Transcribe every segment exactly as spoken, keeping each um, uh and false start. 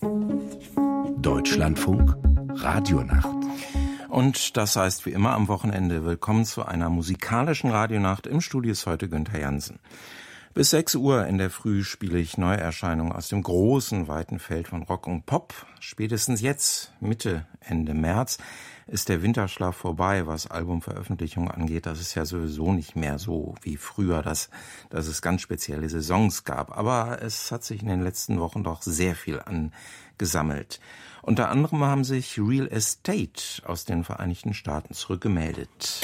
Deutschlandfunk Radionacht. Und das heißt wie immer am Wochenende willkommen zu einer musikalischen Radionacht. Im Studio ist heute Günther Jansen. Bis sechs Uhr in der Früh spiele ich Neuerscheinungen aus dem großen, weiten Feld von Rock und Pop. Spätestens jetzt, Mitte, Ende März, ist der Winterschlaf vorbei, was Albumveröffentlichungen angeht. Das ist ja sowieso nicht mehr so wie früher, dass, dass es ganz spezielle Saisons gab. Aber es hat sich in den letzten Wochen doch sehr viel angesammelt. Unter anderem haben sich Real Estate aus den Vereinigten Staaten zurückgemeldet.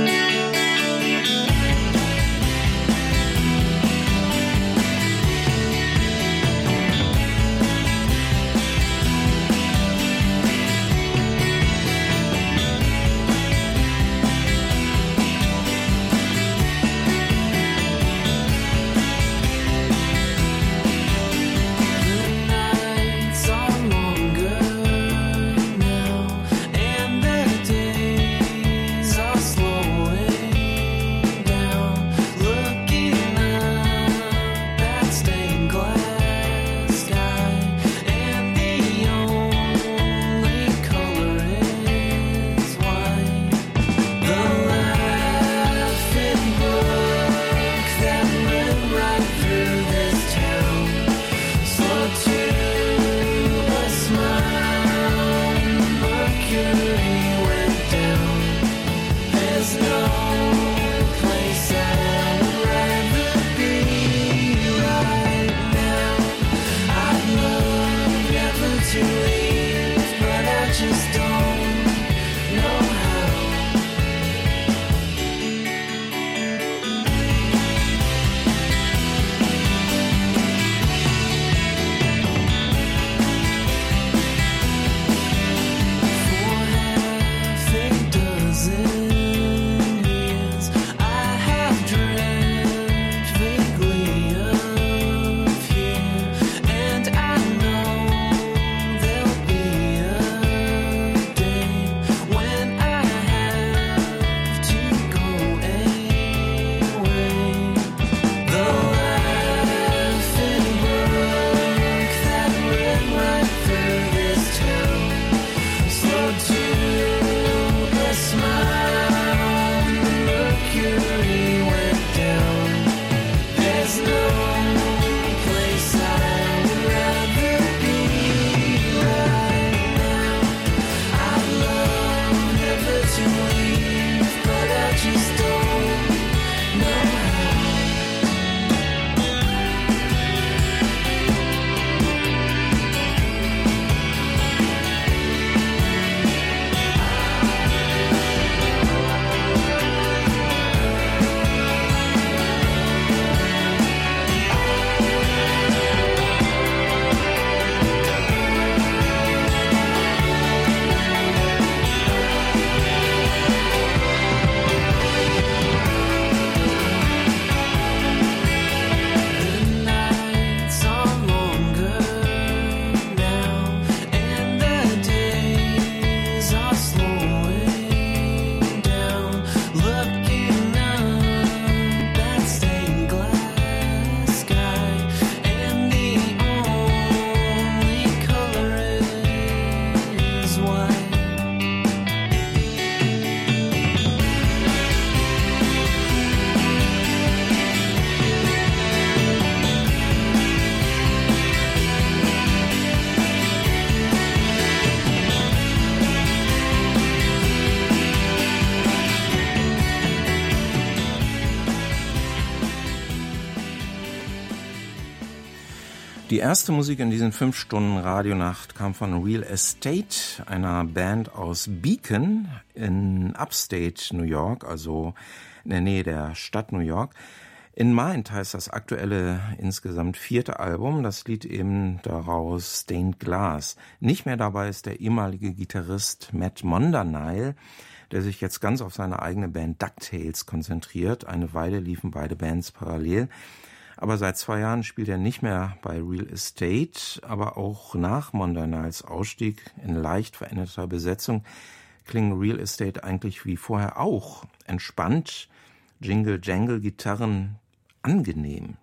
Die erste Musik in diesen fünf Stunden Radionacht kam von Real Estate, einer Band aus Beacon in Upstate New York, also in der Nähe der Stadt New York. In Mind heißt das aktuelle, insgesamt vierte Album. Das Lied eben daraus Stained Glass. Nicht mehr dabei ist der ehemalige Gitarrist Matt Mondernile, der sich jetzt ganz auf seine eigene Band DuckTales konzentriert. Eine Weile liefen beide Bands parallel. Aber seit zwei Jahren spielt er nicht mehr bei Real Estate, aber auch nach Monderniles Ausstieg in leicht veränderter Besetzung klingen Real Estate eigentlich wie vorher auch. Entspannt, Jingle-Jangle-Gitarren, angenehm.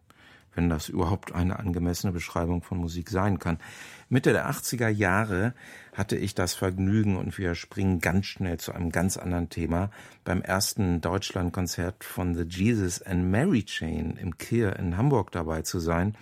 wenn das überhaupt eine angemessene Beschreibung von Musik sein kann. Mitte der achtziger Jahre hatte ich das Vergnügen, und wir springen ganz schnell zu einem ganz anderen Thema, beim ersten Deutschlandkonzert von The Jesus and Mary Chain im Kir in Hamburg dabei zu sein.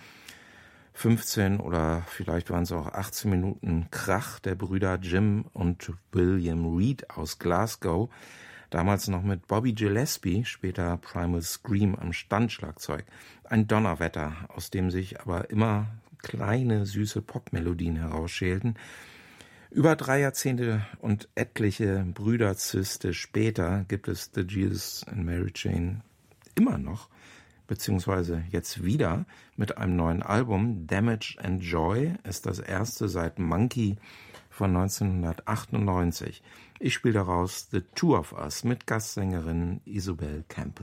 fünfzehn oder vielleicht waren es auch achtzehn Minuten Krach der Brüder Jim und William Reed aus Glasgow. Damals noch mit Bobby Gillespie, später Primal Scream am Standschlagzeug. Ein Donnerwetter, aus dem sich aber immer kleine, süße Popmelodien herausschälten. Über drei Jahrzehnte und etliche Brüderzyste später gibt es The Jesus and Mary Chain immer noch, beziehungsweise jetzt wieder mit einem neuen Album. Damage and Joy ist das erste seit Monkey von neunzehnhundertachtundneunzig. Ich spiele daraus The Two of Us mit Gastsängerin Isobel Campbell.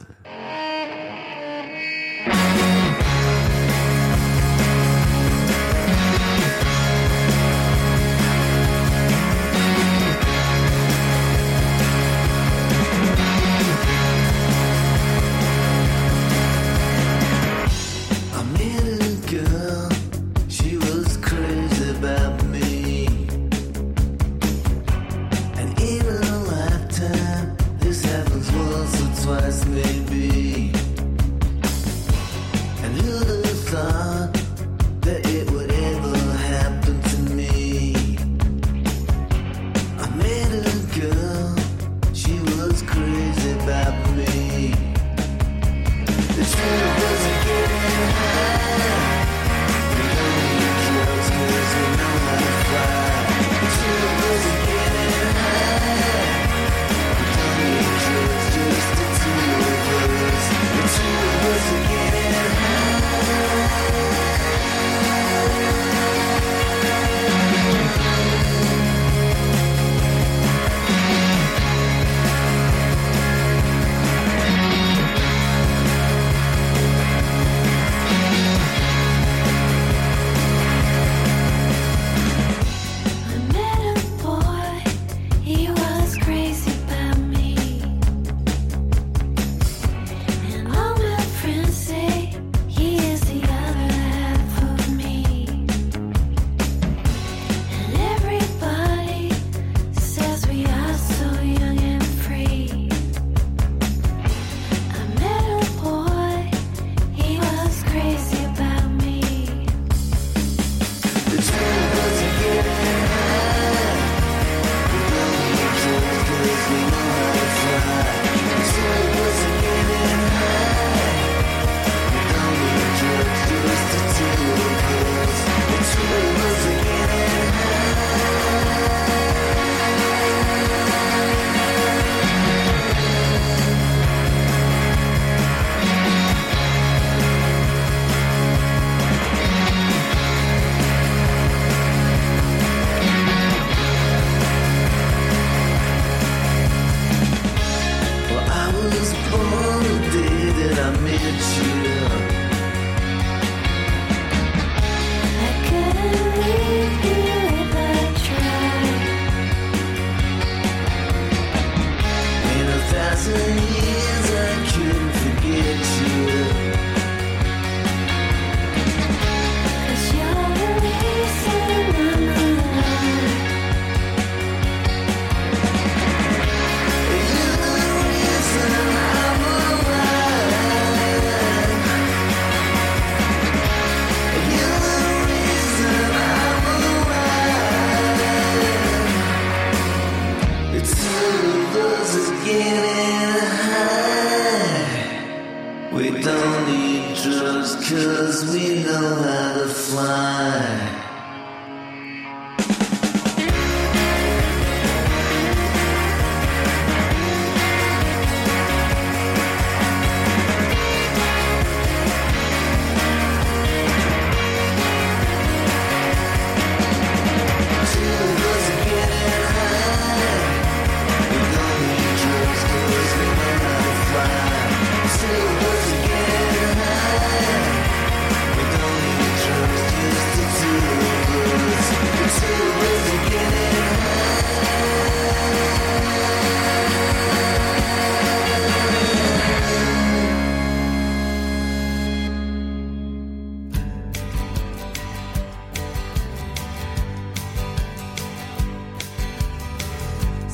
Still was again high. We don't need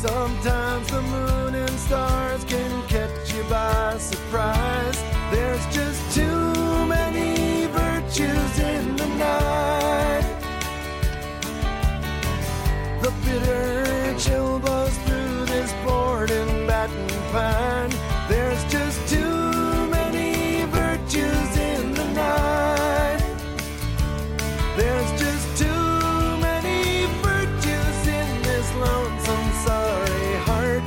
Sometimes the moon and stars can catch you by surprise. There's just too many virtues in the night. The bitter chill blows through this board and batten pine. There's just too many virtues in the night. There's just too many virtues in this lonesome, sorry heart.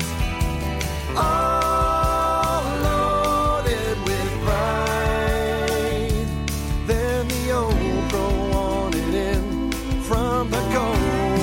All loaded with pride. Then the old crow wanted in from the cold.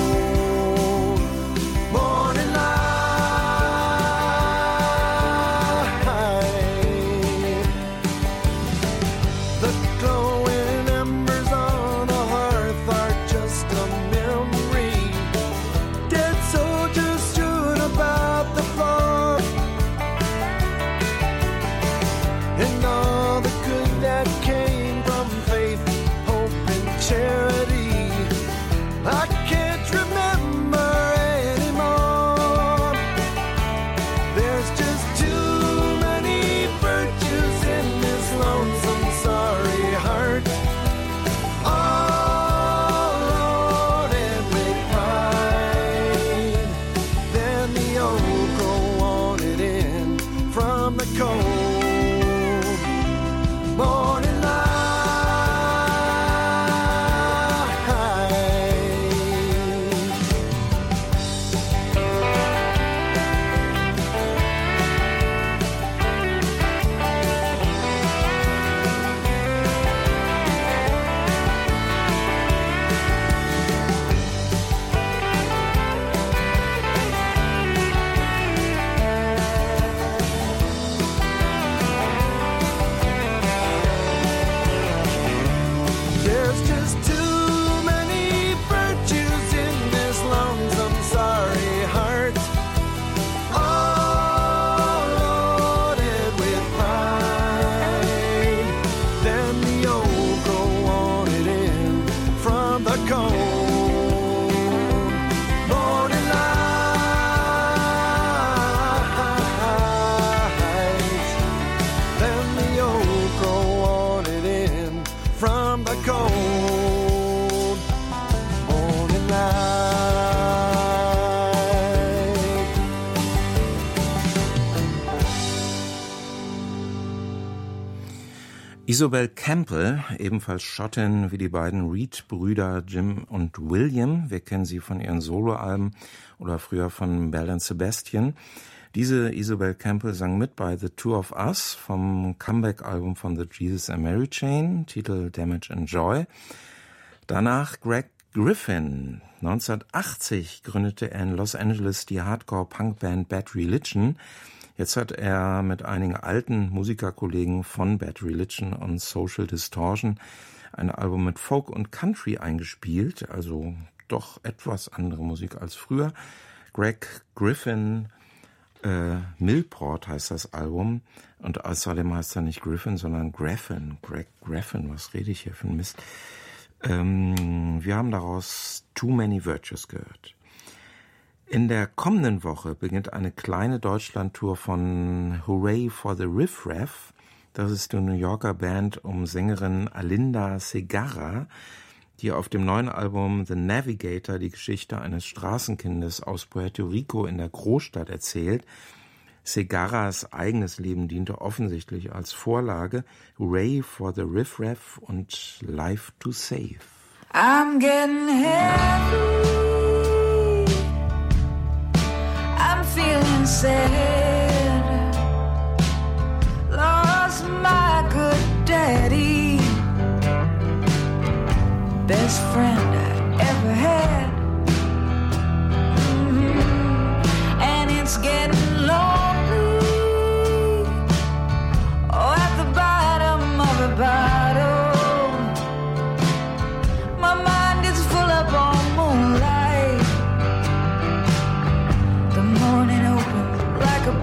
Isobel Campbell, ebenfalls Schottin wie die beiden Reed-Brüder Jim und William. Wir kennen sie von ihren Soloalben oder früher von Belle and Sebastian. Diese Isobel Campbell sang mit bei The Two of Us vom Comeback-Album von The Jesus and Mary Chain, Titel Damage and Joy. Danach Greg Griffin. neunzehnhundertachtzig gründete er in Los Angeles die Hardcore-Punk-Band Bad Religion. Jetzt hat er mit einigen alten Musikerkollegen von Bad Religion und Social Distortion ein Album mit Folk und Country eingespielt, also doch etwas andere Musik als früher. Greg Griffin, äh, Millport heißt das Album, und außerdem heißt er nicht Griffin, sondern Graffin. Greg Graffin, was rede ich hier für ein Mist? Ähm, wir haben daraus Too Many Virtues gehört. In der kommenden Woche beginnt eine kleine Deutschlandtour von Hooray for the Riff Raff. Das ist die New Yorker Band um Sängerin Alinda Segarra, die auf dem neuen Album The Navigator die Geschichte eines Straßenkindes aus Puerto Rico in der Großstadt erzählt. Segarras eigenes Leben diente offensichtlich als Vorlage. Hooray for the Riff Raff und Life to Save. I'm getting heavy. I'm feeling sad. Lost my good daddy, best friend I ever had. Mm-hmm. And it's getting lonely, oh, at the bottom of a bottle. My mind is full up on moonlight. The morning opened like a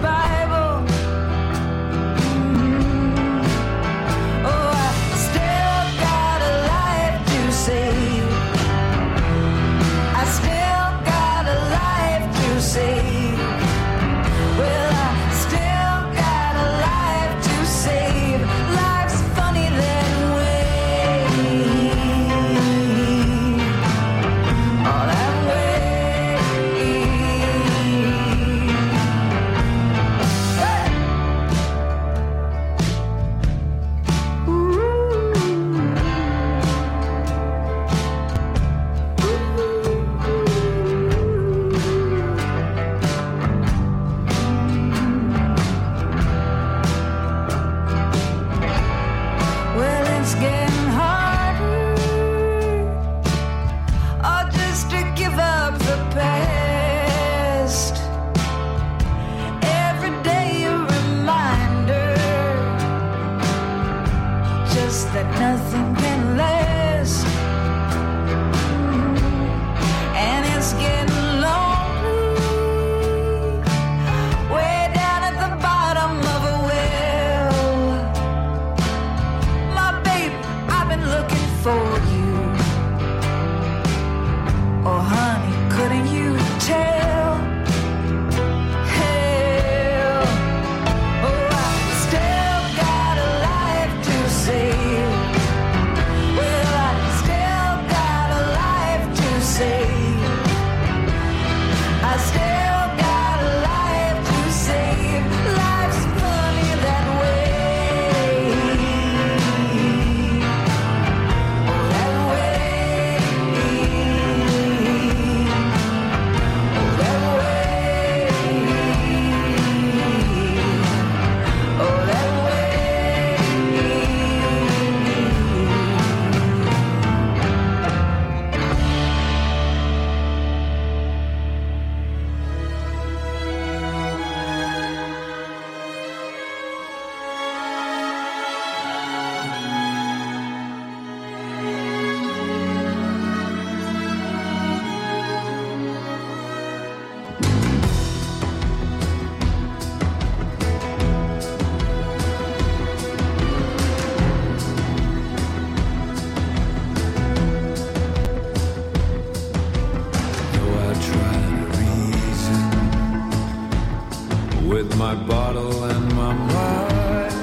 with my bottle and my mind,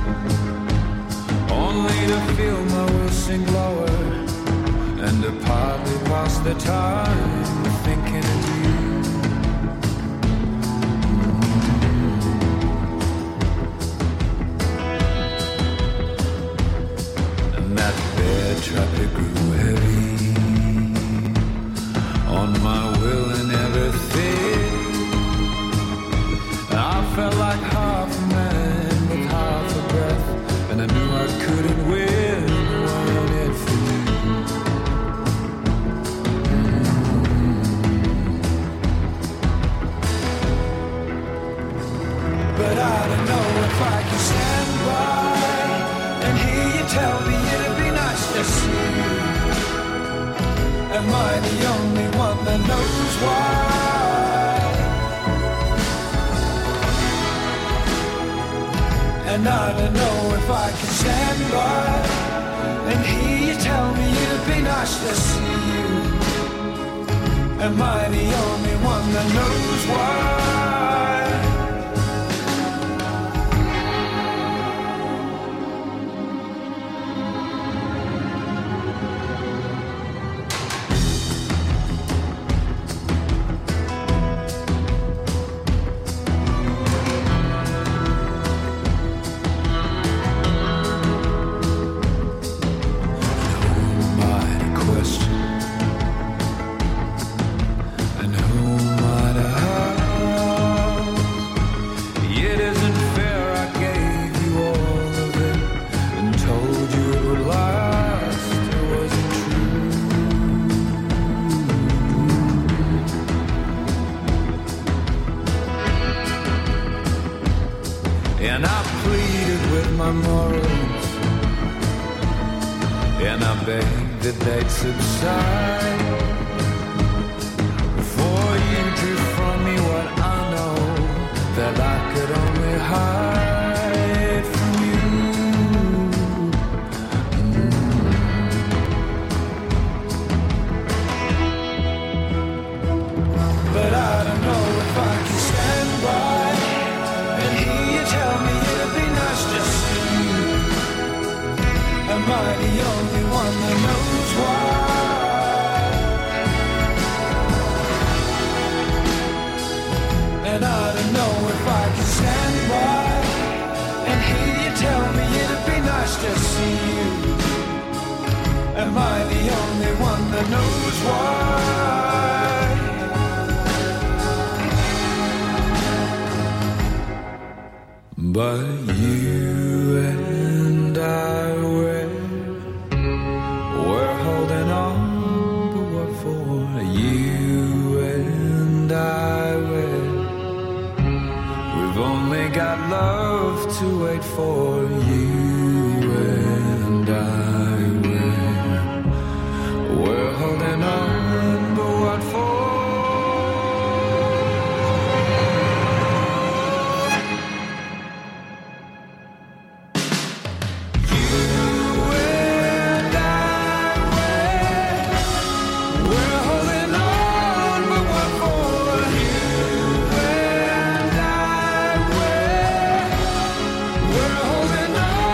only to feel my will sink lower and to partly pass the time thinking of you. And that bear trap, it grew heavy on my will and everything. I felt like half a man with half a breath, and I knew I couldn't win on it for you. But I don't know if I can stand by and hear you tell me it'd be nice to see you. Am I the only one that knows why? And I don't know if I can stand by and hear you tell me it'd be nice to see you. Am I the only one that knows why? And I pleaded with my morals, and I begged that they'd subside, before you drew from me what I know that I could only hide from you. Mm. But I don't know if I can stand by and hear you tell me it'd be nice to see you. Am I the only one that knows why? And I don't know if I can stand by and hear you tell me it'd be nice to see you. Am I the only one that knows why? But you and I were, we're holding on, but what for? You and I were, we've only got love to wait for. You and I were, we're holding on, but what for? We're holding on.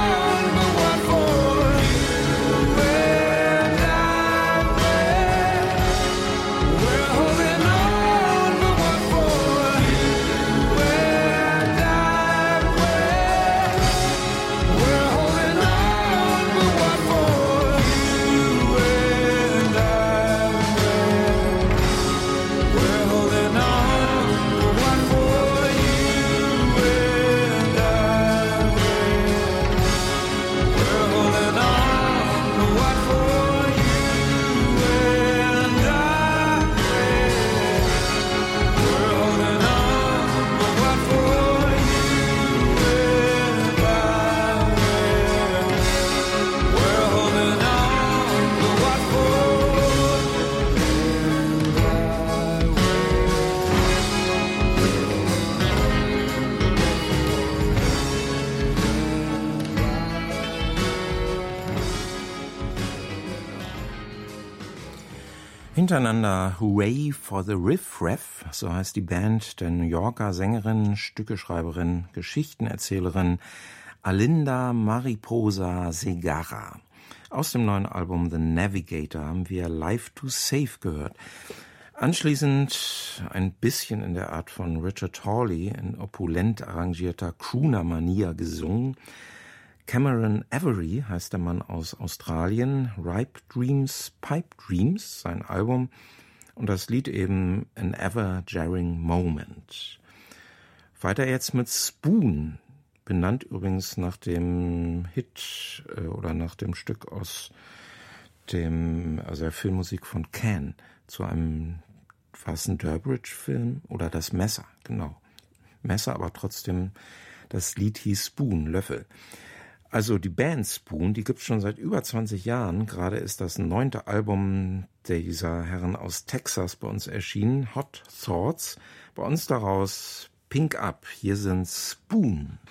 Hintereinander Hooray for the Riff Raff, so heißt die Band der New Yorker Sängerin, Stückeschreiberin, Geschichtenerzählerin Alinda Mariposa Segarra. Aus dem neuen Album The Navigator haben wir Life to Save gehört. Anschließend ein bisschen in der Art von Richard Hawley in opulent arrangierter Crooner-Manier gesungen. Cameron Avery heißt der Mann aus Australien. Ripe Dreams, Pipe Dreams, sein Album. Und das Lied eben An Ever-Jarring Moment. Weiter jetzt mit Spoon, benannt übrigens nach dem Hit äh, oder nach dem Stück aus dem, also der Filmmusik von Can, zu einem, war es ein Durbridge-Film oder Das Messer, genau. Messer, aber trotzdem, das Lied hieß Spoon, Löffel. Also die Band Spoon, die gibt's schon seit über zwanzig Jahren. Gerade ist das neunte Album dieser Herren aus Texas bei uns erschienen, Hot Thoughts. Bei uns daraus Pink Up. Hier sind Spoon.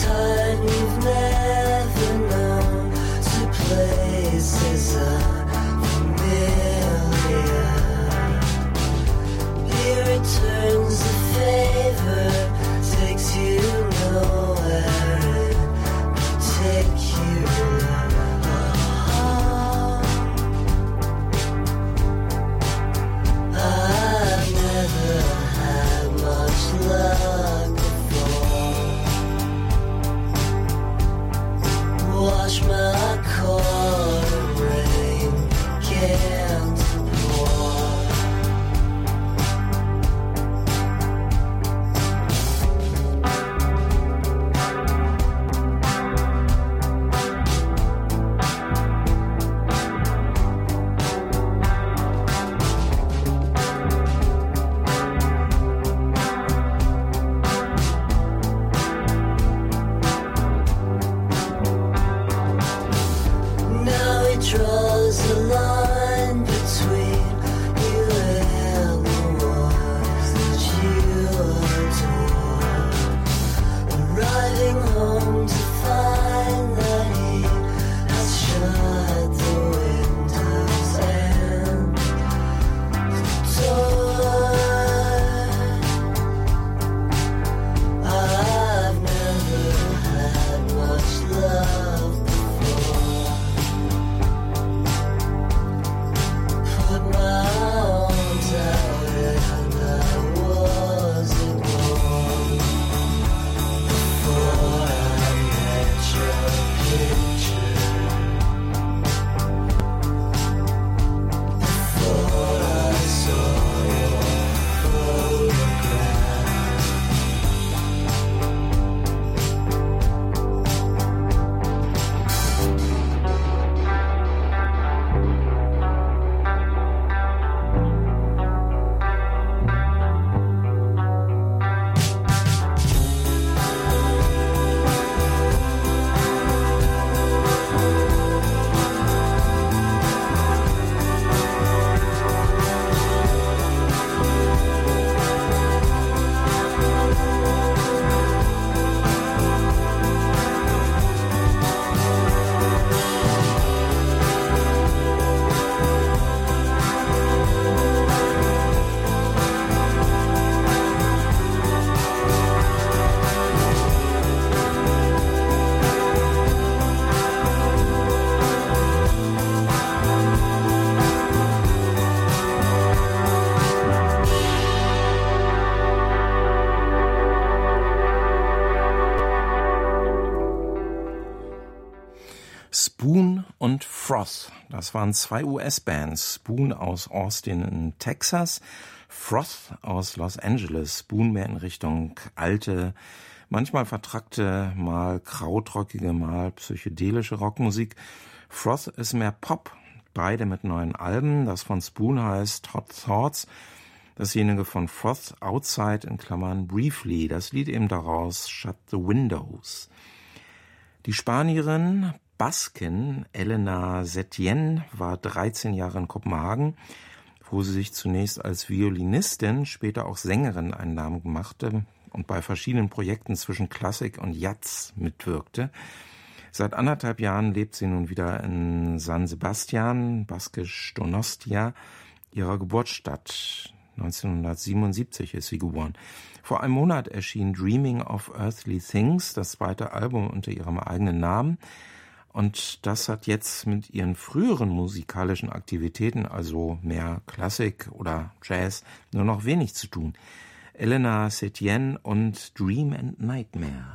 time you've never known to places unfamiliar. He returns the favor, takes you nowhere in particular. I've never had much luck before. Wash my car and rain began to pour. Now he draws a line between you and the ones that you adore. Arriving home to find that he has shut the windows and the door. I've never had much love before. Put my arms out and I wasn't born before I met your picture. Before I saw your photograph. Spoon und Froth, das waren zwei U S-Bands. Spoon aus Austin in Texas, Froth aus Los Angeles. Spoon mehr in Richtung alte, manchmal vertrackte, mal krautrockige, mal psychedelische Rockmusik. Froth ist mehr Pop, beide mit neuen Alben. Das von Spoon heißt Hot Thoughts, dasjenige von Froth Outside in Klammern Briefly. Das Lied eben daraus Shut the Windows. Die Spanierin Baskin Elena Setien war dreizehn Jahre in Kopenhagen, wo sie sich zunächst als Violinistin, später auch Sängerin einen Namen machte und bei verschiedenen Projekten zwischen Klassik und Jazz mitwirkte. Seit anderthalb Jahren lebt sie nun wieder in San Sebastian, baskisch Donostia, ihrer Geburtsstadt. neunzehnhundertsiebenundsiebzig ist sie geboren. Vor einem Monat erschien Dreaming of Earthly Things, das zweite Album unter ihrem eigenen Namen. Und das hat jetzt mit ihren früheren musikalischen Aktivitäten, also mehr Klassik oder Jazz, nur noch wenig zu tun. Elena Setien und Dream and Nightmare.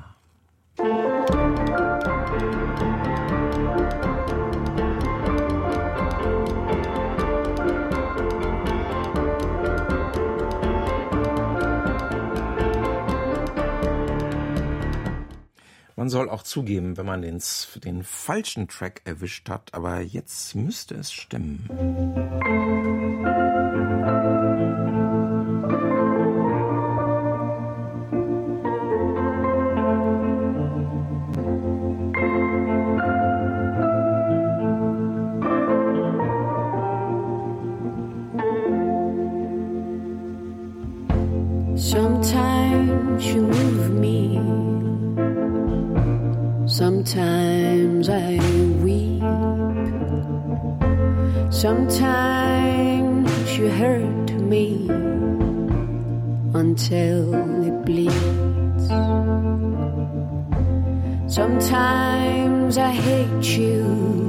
Man soll auch zugeben, wenn man den, den falschen Track erwischt hat, aber jetzt müsste es stimmen. Sometimes you move me Sometimes I weep, sometimes you hurt me until it bleeds. Sometimes I hate you,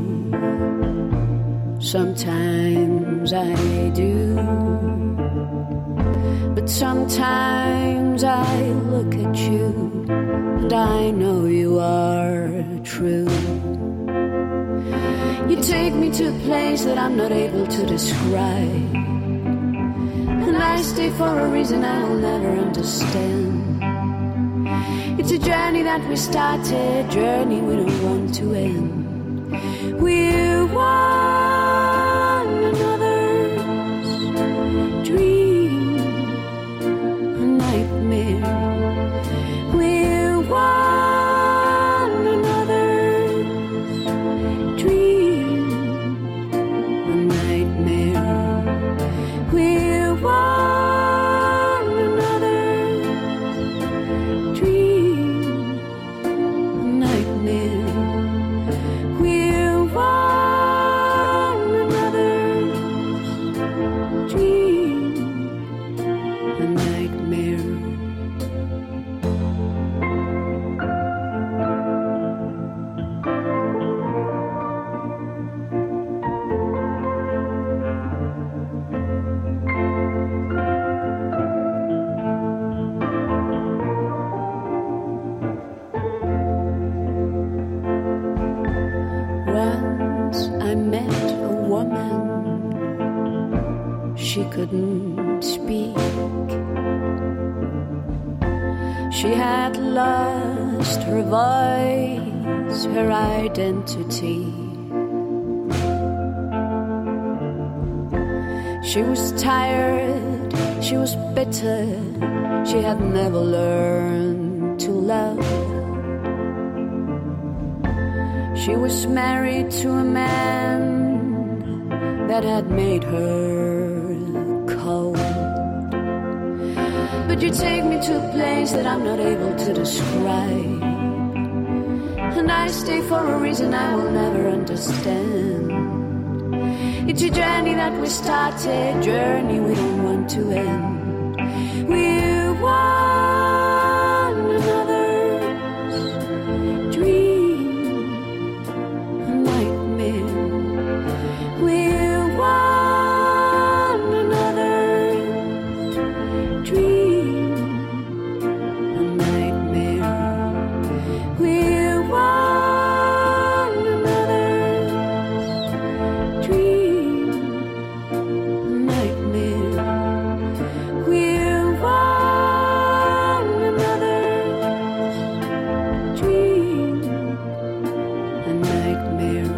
sometimes I do, but sometimes I look at you and I know you are true. You take me to a place that I'm not able to describe, and I stay for a reason I will never understand. It's a journey that we started, journey we don't want to end. We're one another's dream, a nightmare. We're one another's dream, a nightmare. We're one another's dream, a nightmare. We're one another's dream, a nightmare. Once I met a woman, she couldn't speak. She had lost her voice, her identity. She was tired, she was bitter, she had never learned to love. She was married to a man that had made her cold. But you take me to a place that I'm not able to describe, and I stay for a reason I will never understand. It's a journey that we started, journey we don't want to end. We're one another's dream, a nightmare. We're one another's dream, a nightmare. We're one another's dream, a nightmare. We're one another's dream, a nightmare.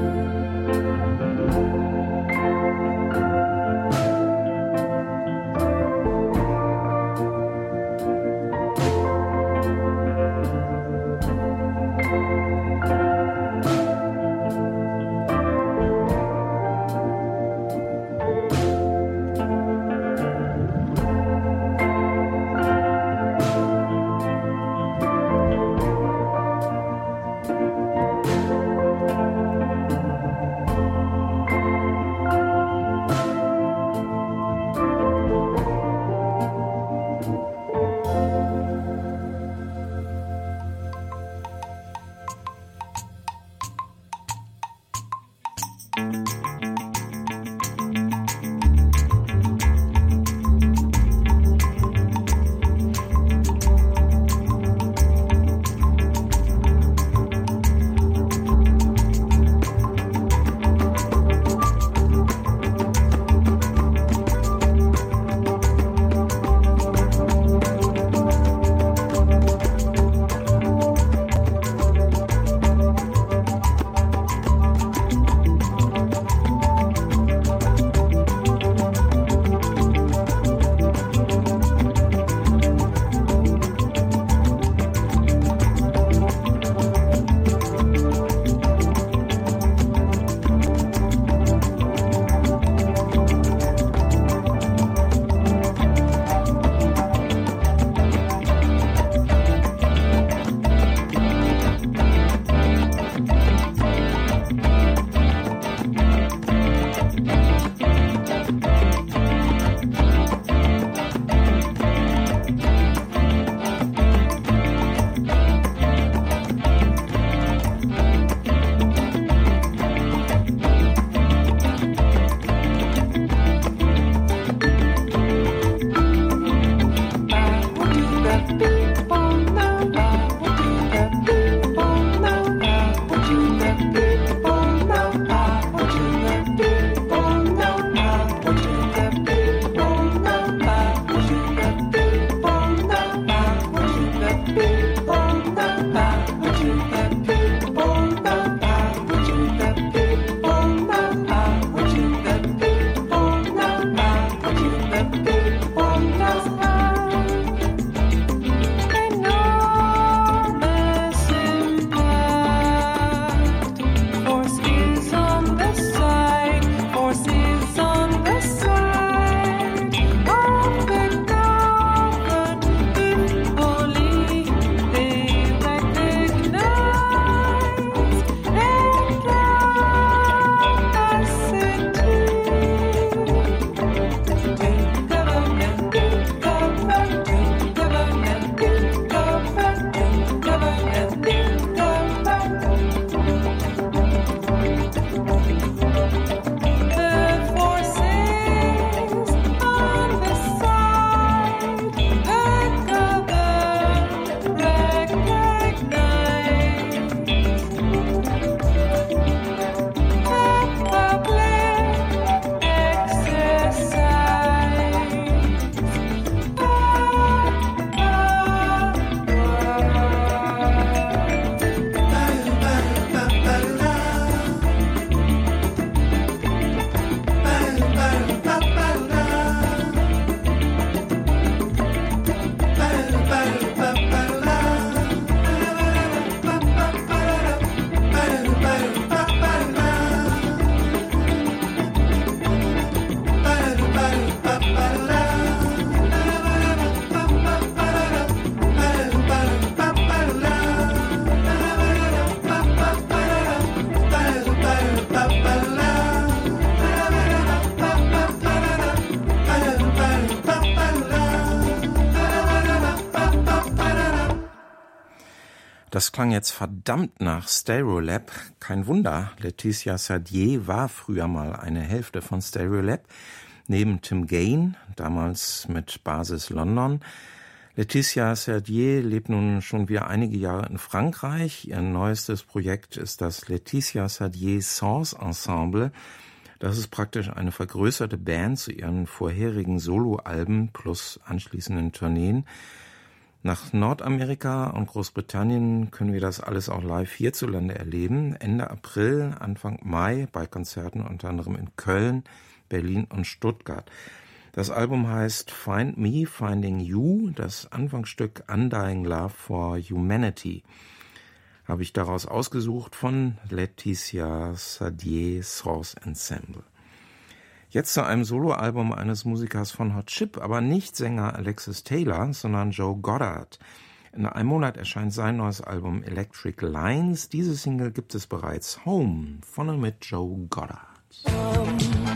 Das klang jetzt verdammt nach Stereolab. Kein Wunder, Laetitia Sadier war früher mal eine Hälfte von Stereolab. Neben Tim Gain, damals mit Basis London. Laetitia Sadier lebt nun schon wieder einige Jahre in Frankreich. Ihr neuestes Projekt ist das Laetitia Sadier Songs Ensemble. Das ist praktisch eine vergrößerte Band zu ihren vorherigen Soloalben plus anschließenden Tourneen. Nach Nordamerika und Großbritannien können wir das alles auch live hierzulande erleben. Ende April, Anfang Mai bei Konzerten unter anderem in Köln, Berlin und Stuttgart. Das Album heißt Find Me, Finding You, das Anfangsstück Undying Love for Humanity. Habe ich daraus ausgesucht von Laetitia Sadier Songs Ensemble. Jetzt zu einem Soloalbum eines Musikers von Hot Chip, aber nicht Sänger Alexis Taylor, sondern Joe Goddard. In einem Monat erscheint sein neues Album Electric Lines. Diese Single gibt es bereits. Home, von und mit Joe Goddard. Um.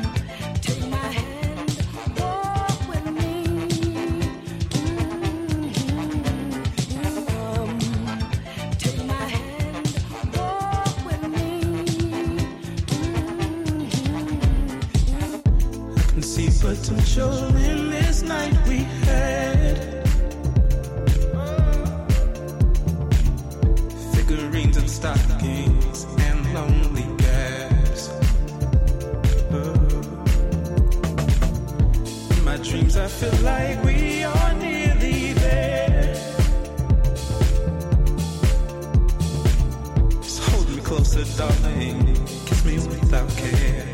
Potential in this night we had, figurines and stockings and lonely gaps. In my dreams I feel like we are nearly there. Just hold me closer, darling, kiss me without care.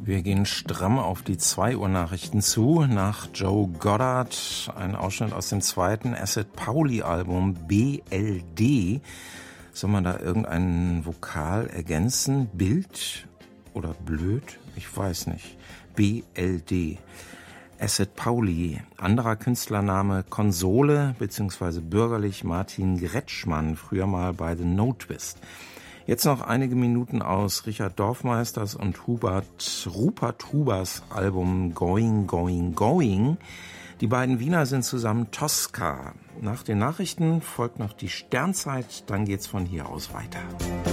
Wir gehen stramm auf die zwei Uhr Nachrichten zu. Nach Joe Goddard ein Ausschnitt aus dem zweiten Acid Pauli Album B L D. Soll man da irgendein Vokal ergänzen? Bild oder blöd? Ich weiß nicht. B L D. Acid Pauli. Anderer Künstlername Konsole bzw. bürgerlich Martin Gretschmann, früher mal bei The No Twist. Jetzt noch einige Minuten aus Richard Dorfmeisters und Hubert, Rupert Hubers Album Going, Going, Going. Die beiden Wiener sind zusammen Tosca. Nach den Nachrichten folgt noch die Sternzeit, dann geht's von hier aus weiter.